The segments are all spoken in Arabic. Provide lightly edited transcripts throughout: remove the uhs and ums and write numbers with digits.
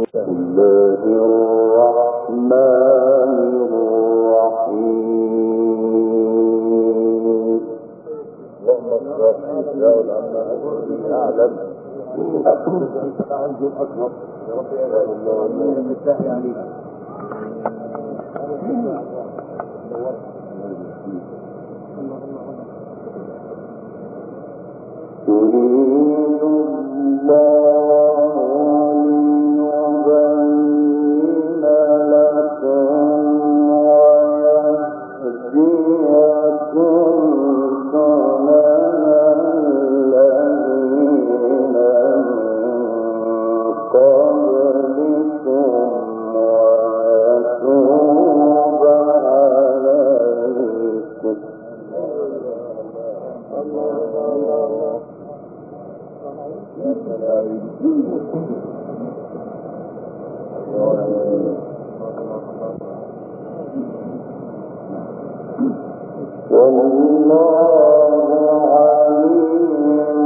الله الرحمن الرحيم. اللهم صل على أعلم تعجب أكبر يا رب يا الله يفتح عليك. يريد الله ليبين لكم ويهديكم سنن الذين من قبلكم ويتوب عليكم. والله عليم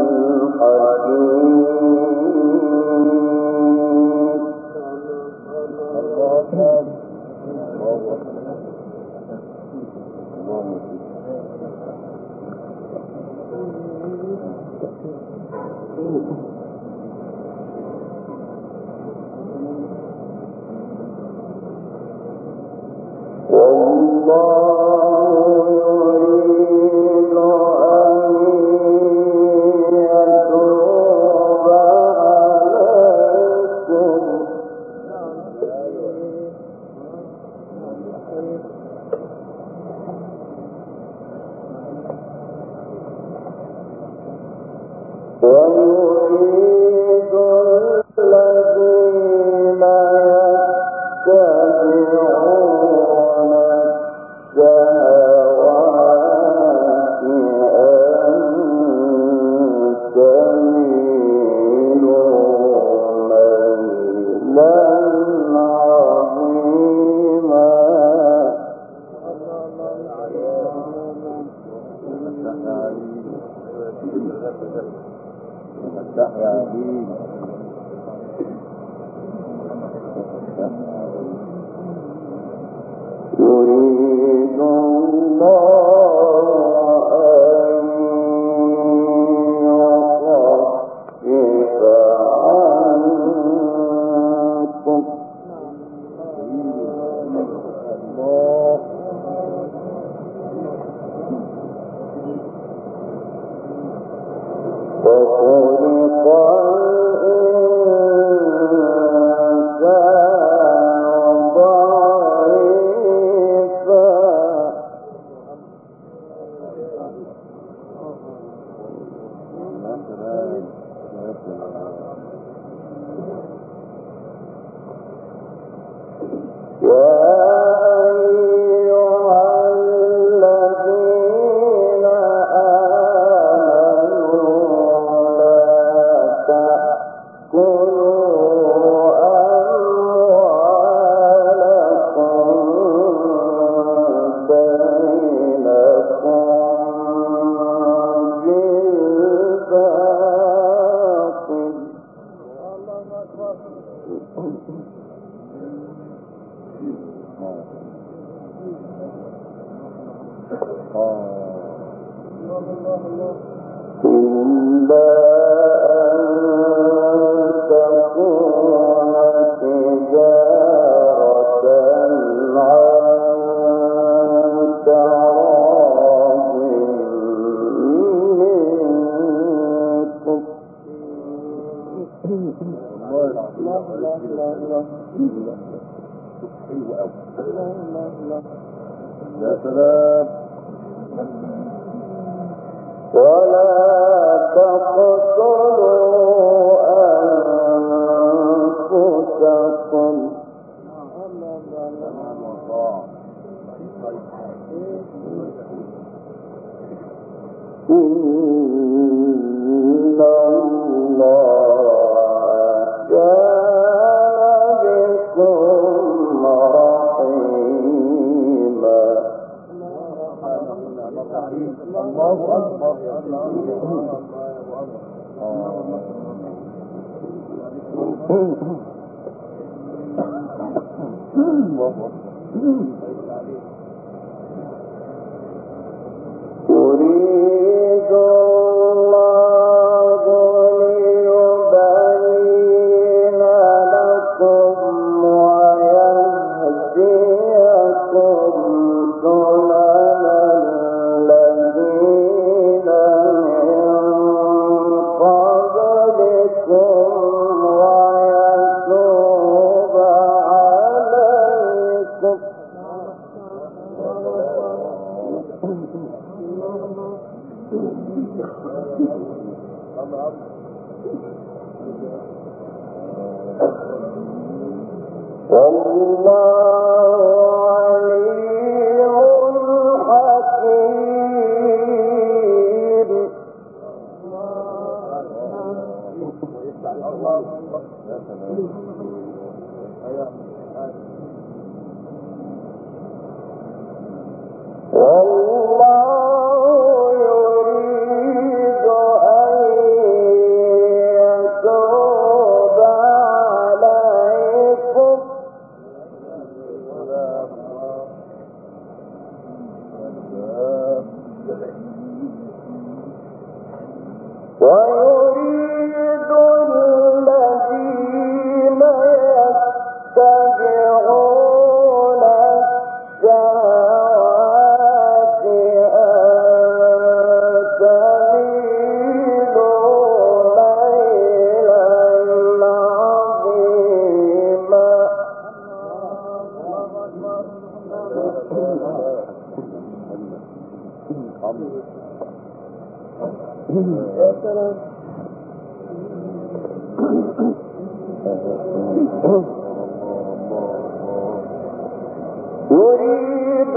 ويريد الذين يتبعون الشهوات أن تميلوا ميلا عظيما. يريد الله أن يخفف عنكم وخلق إلا أن تكون تجارة عن تراض منكم. يا سلام. ولا تقتلوا أنفسكم إن الله كان بكم رحيما. الله أكبر. يريد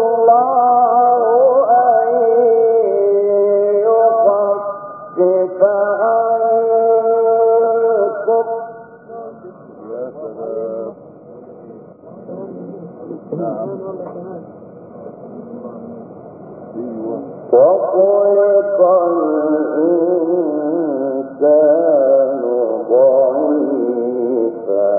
الله أن يخفف عنكم وخلق الإنسان ضعيفا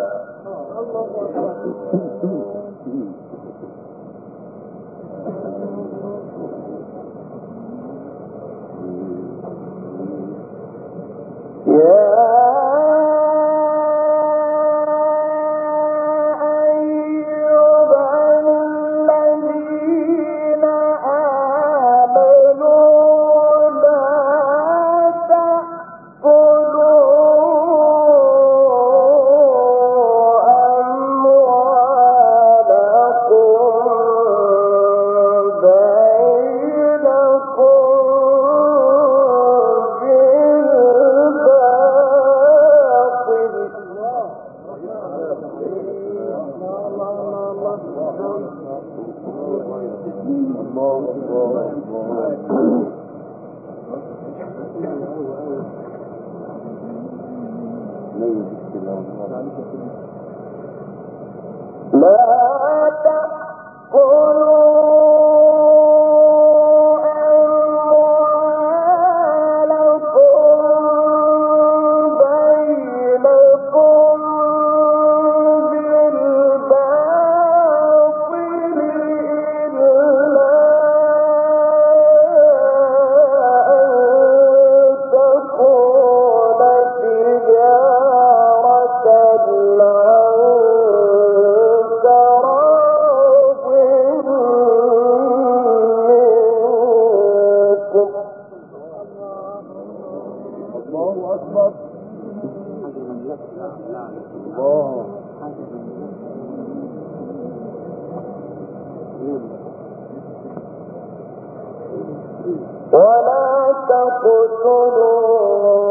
ولا تقتلوا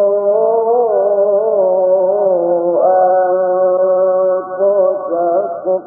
أنفسكم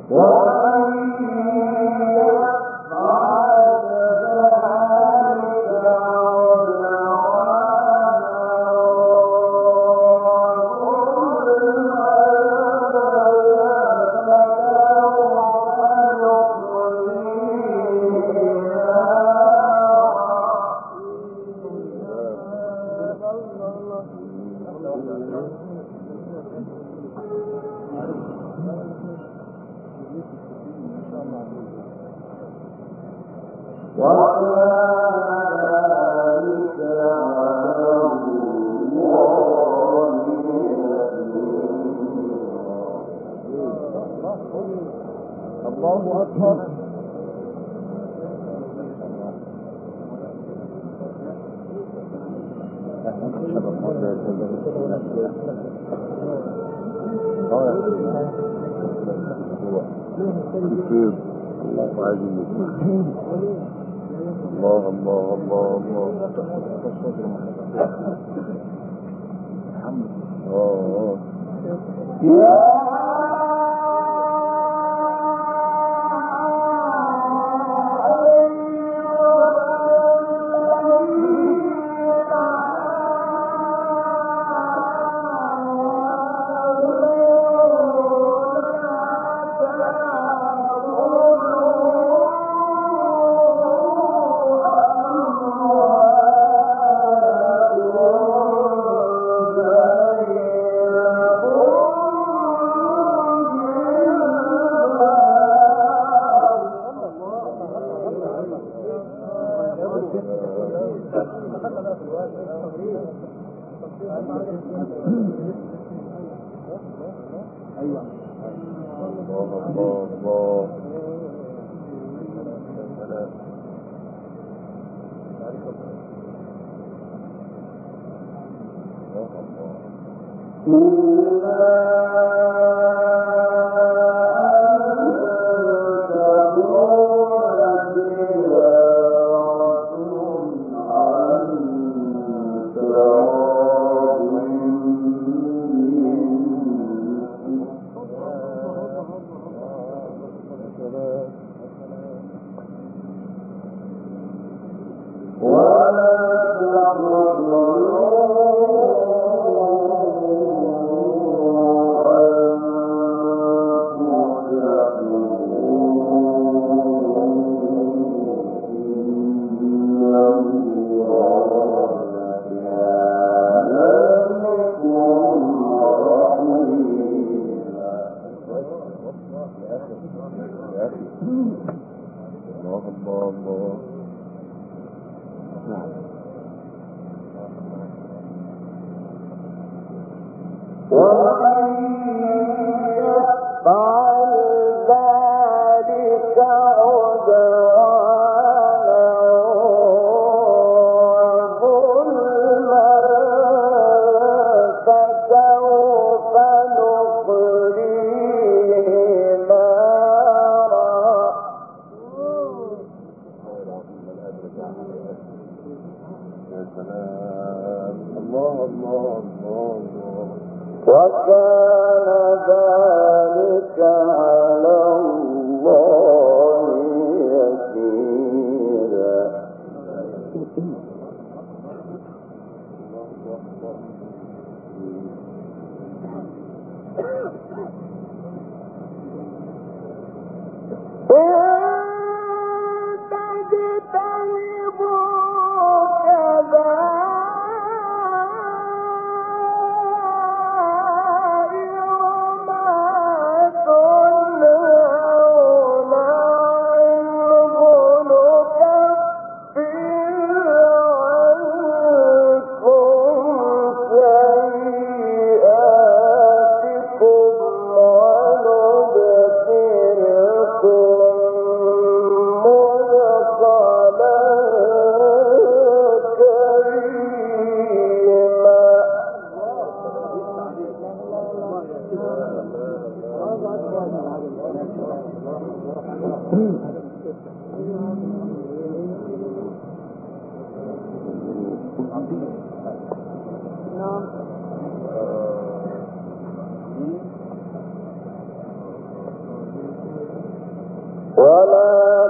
الله أكبر. الله الله الله الله.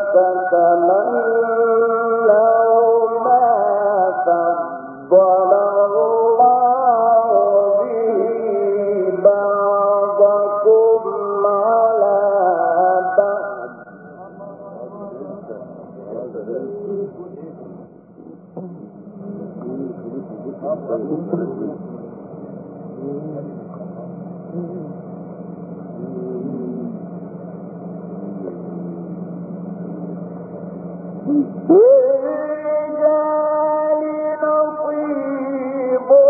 تتمنوا ما فضل الله به بعضكم على بعض. للرجال نصيب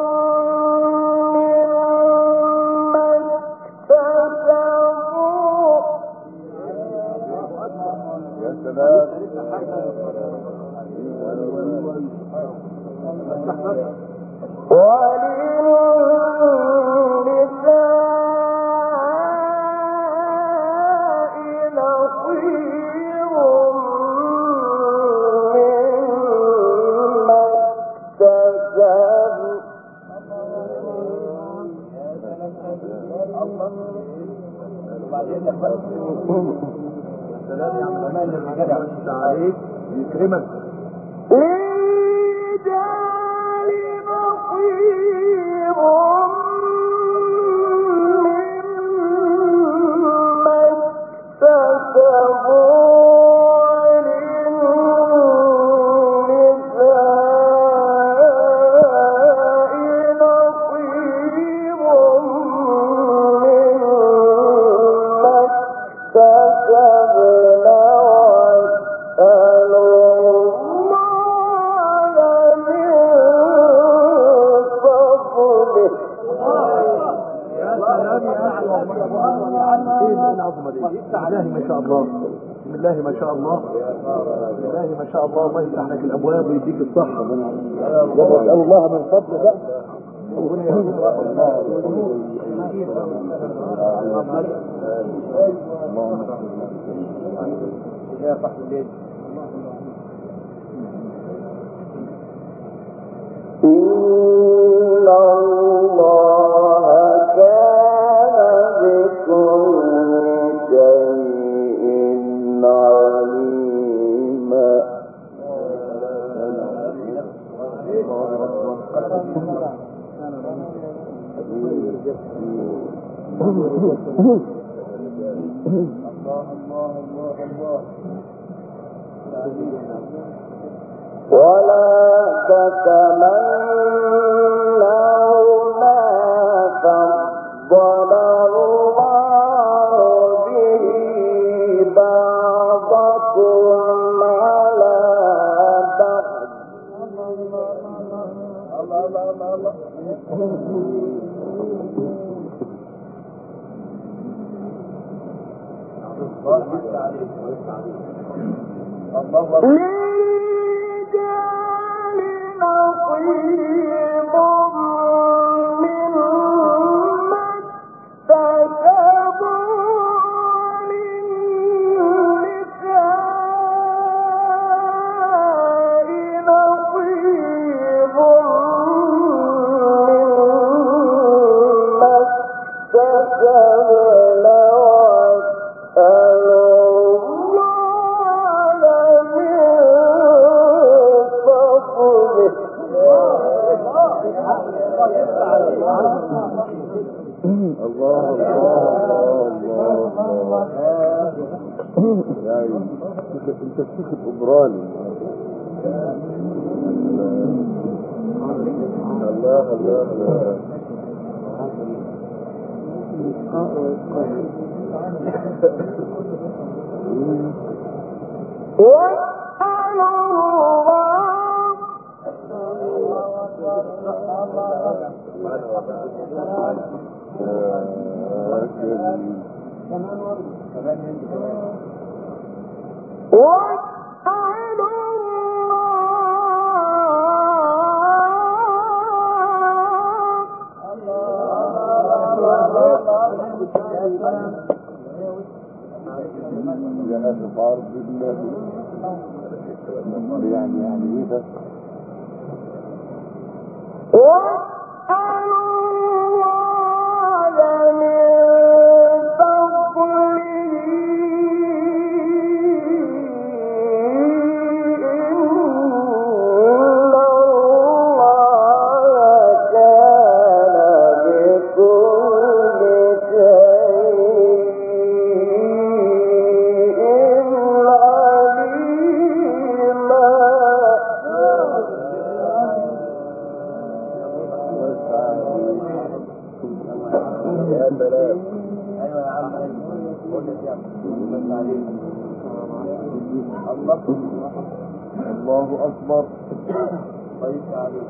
مما اكتسبوا. يا سلام. وللنساء نصيب مما اكتسبوا. سلام يا عم امان للرجال يا عم عليك يكرمك. للرجال نصيب مما اكتسبوا وللنساء نصيب مما اكتسبنا واسألوا الله من فضله. يا سلام يا اخي ايه العظمه دي؟ بسم الله ما شاء الله، بسم الله ما شاء الله، بسم الله ما شاء الله. الله يفتح لك الابواب ويديك الصحه. اسال الله من فضله بقى. ربنا يرزقك يا صاحب الليل. إن الله كان بكل شيء عليما. ولا تتمنوا ما فضل الله به بعضكم على بعض. للرجال نصيب مما اكتسبوا وللنساء نصيب مما اكتسبنا واسألوا الله يعني انت الشيخ الأمراني. الله الله الله. يعني ايه ده؟ يا سلام. ايوه يا عم قول لي يا عم بس عليك الله اكبر طيب عليك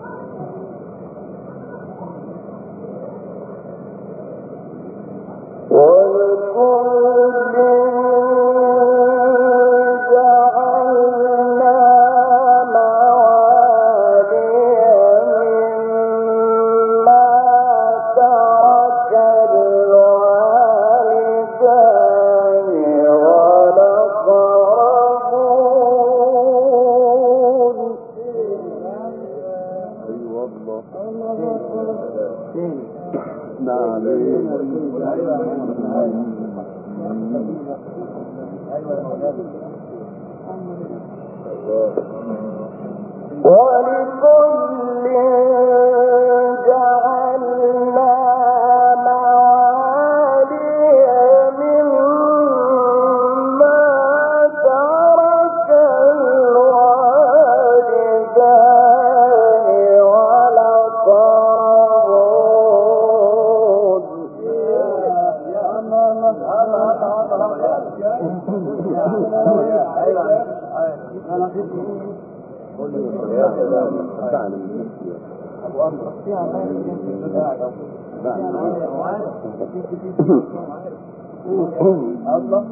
الله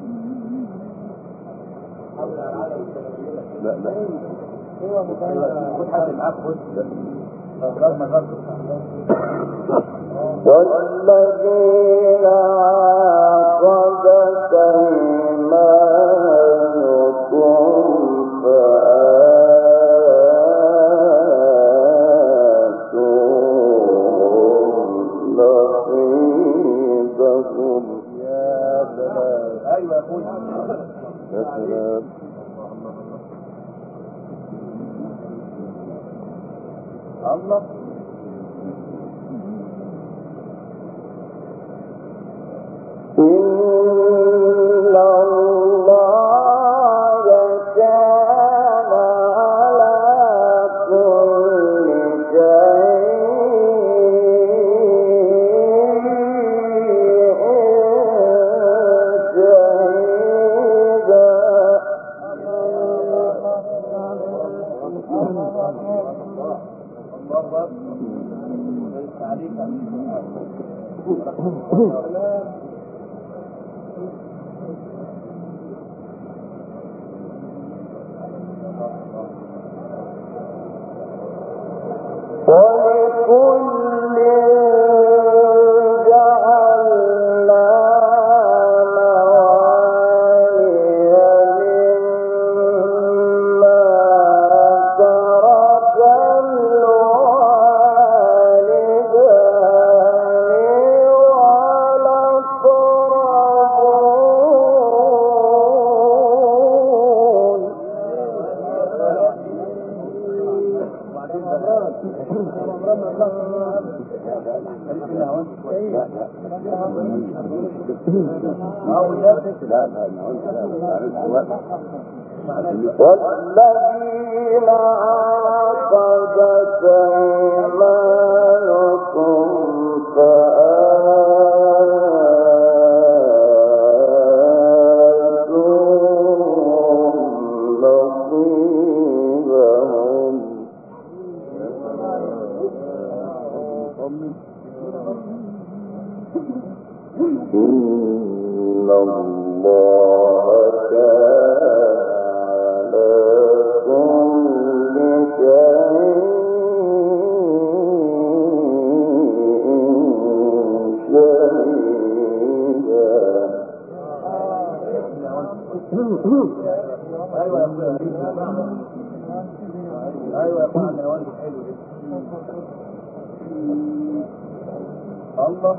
لا لا خد حد معاك خد والذين عاقبت أيمانكم فآتوهم نصيبهم. يا سلام. ايوه يا اخوي يا سلام. الله إن الله كان على كل ولكل جعلنا موالي مما ترك الوالدان والذين عاقبت أيمانكم فآتوهم نصيبهم. إن الله كان على كل شيء ايوه يا ايوه يا اخويا انا والدي حلو جدا الله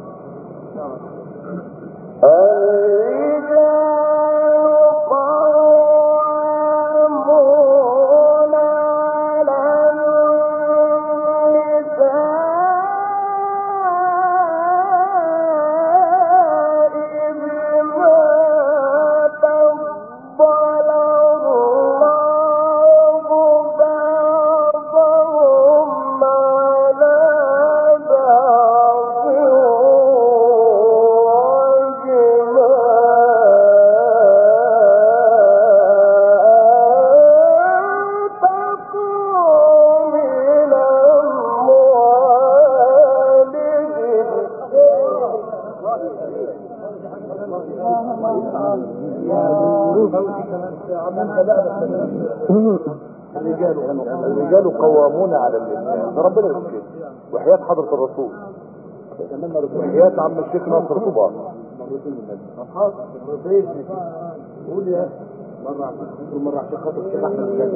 الرجال قوامون على النساء بما فضل الله بعضهم على بعض الرجال قوامون على النساء، ده ربنا يقول كده، وحياة حضرة الرسول، وحياة عم الشيخ ناصر طباع. قول يا مرة عشان خاطر الشيخ احمد الجانب.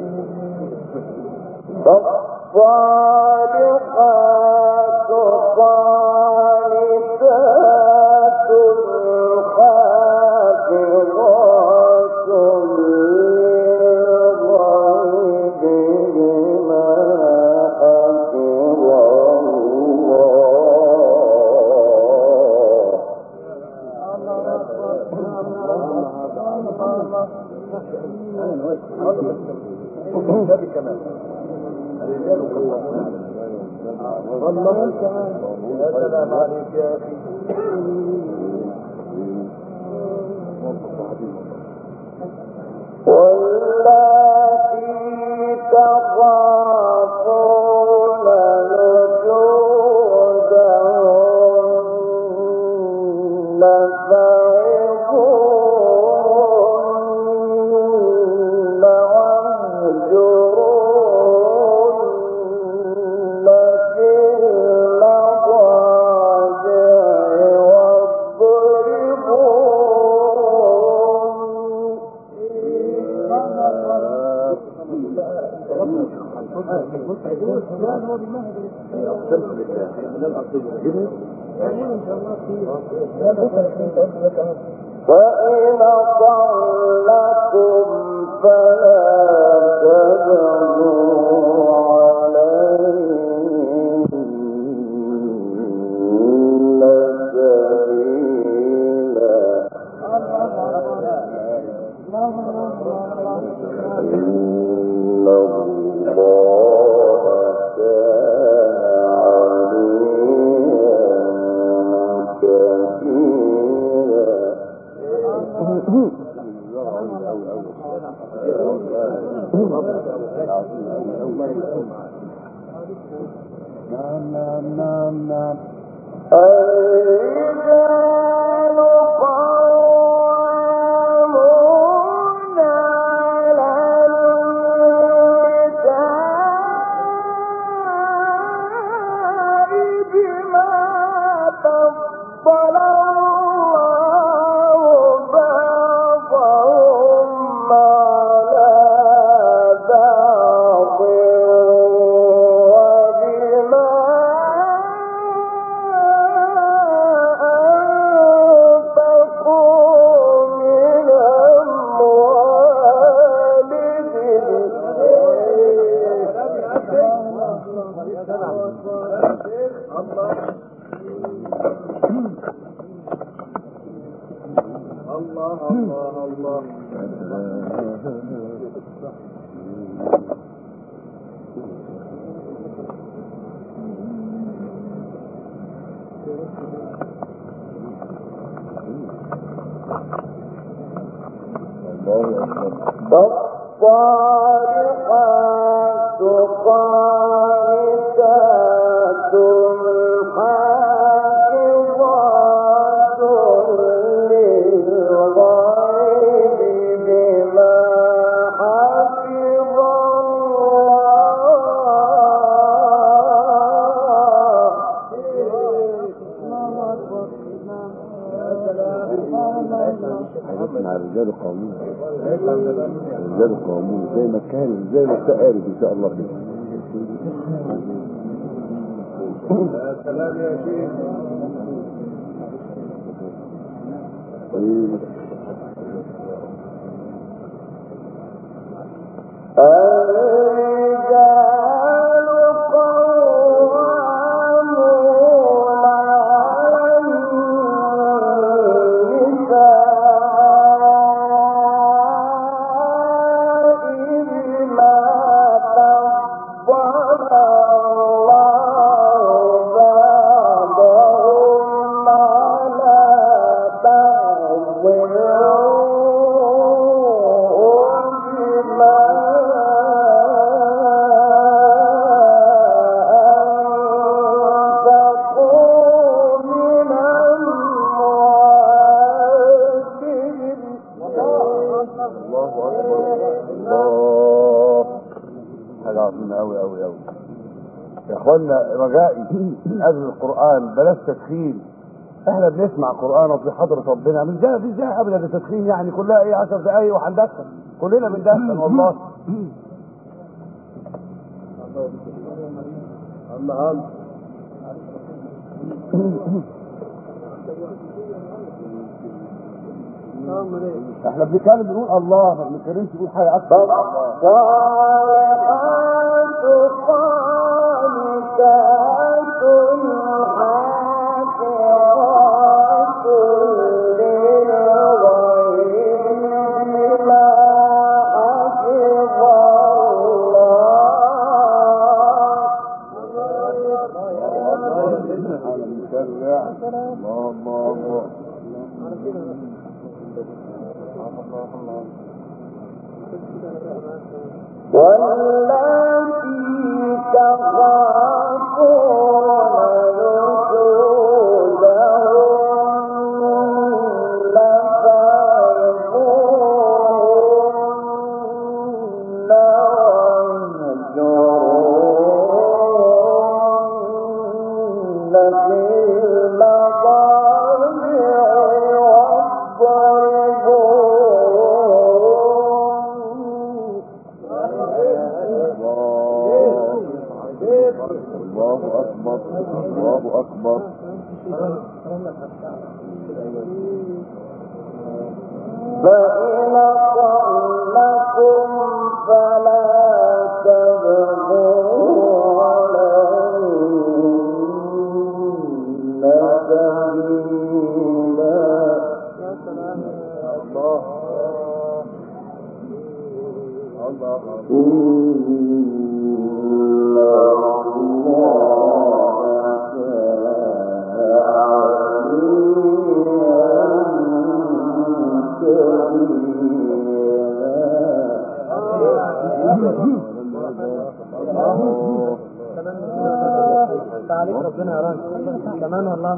فالصالحات قانتات حافظات للغيب بما حفظ الله. كمان الرجال قوامون على النساء. يا سلام عليك يا اخي. واللاتي تخافون نشوزهن فعظوهن واهجروهن في المضاجع فإن طلقتم فلا تبغوا عليهن سبيلا إن الله كان الرجال قوامون على النساء بما فضل الله بعضهم على بعض وبما أنفقوا من الله. فالصالحات قانتات حافظات للغيب بما حفظ مع الرجال قوامون، الرجال قوامون زي ما كان زي ما قالت ان شاء الله كده. يا سلام يا شيخ. الرجال قوامون على النساء بما فضل الله بعضهم على بعض يا اخوانا رجائي من اجل القرآن بلاش تدخين. احنا بنسمع قرآن وفي حضرة ربنا مش جاي ابدا التدخين، يعني كلها ايه 10 دقايق وهندخن، كلنا بندخن والله. الله احنا بنتكلم بنقول الله، ما بنتكلمش بنقول حاجه اكتر. والتي تخافون نشوزهن فاعظوهن واهجروهن في الله أكبر. فإن أطعنكم فلا تبغوا عليهن سبيلا. عليك ربنا يا راجل كمان والله.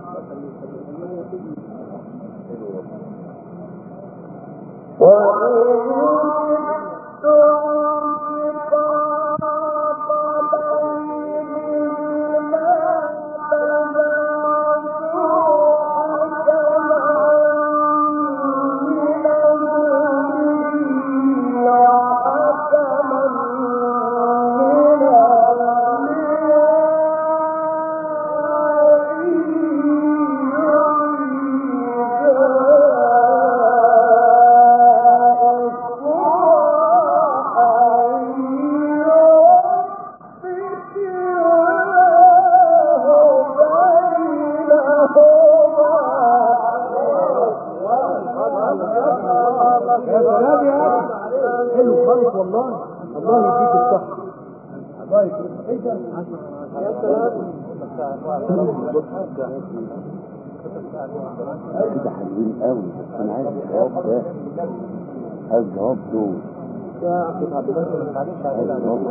كده حلوين قوي، بس انا عايز الجواب ده، عايز الجواب دول يا اخي عبد الله ما تعليش علينا.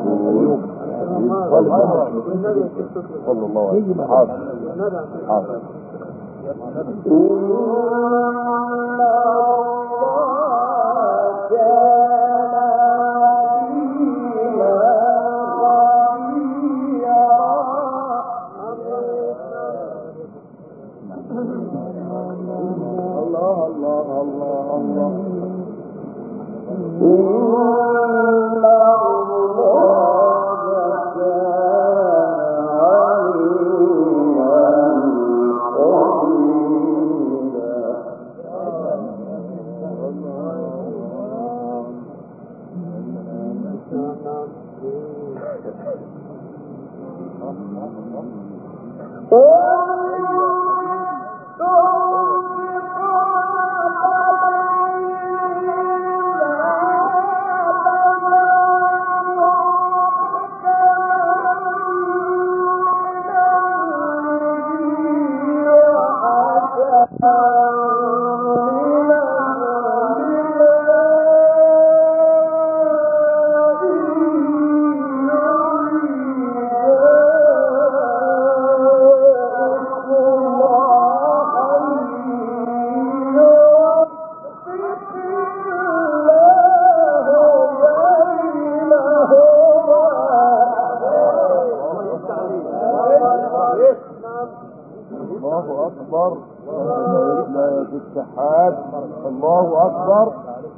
صلى الله عليه وسلم. حاضر حاضر. في الشحات. الله اكبر.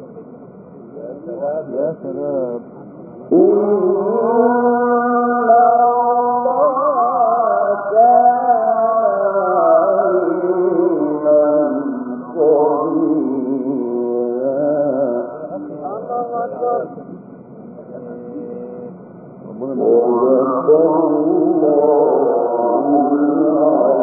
يا سلام. ربنا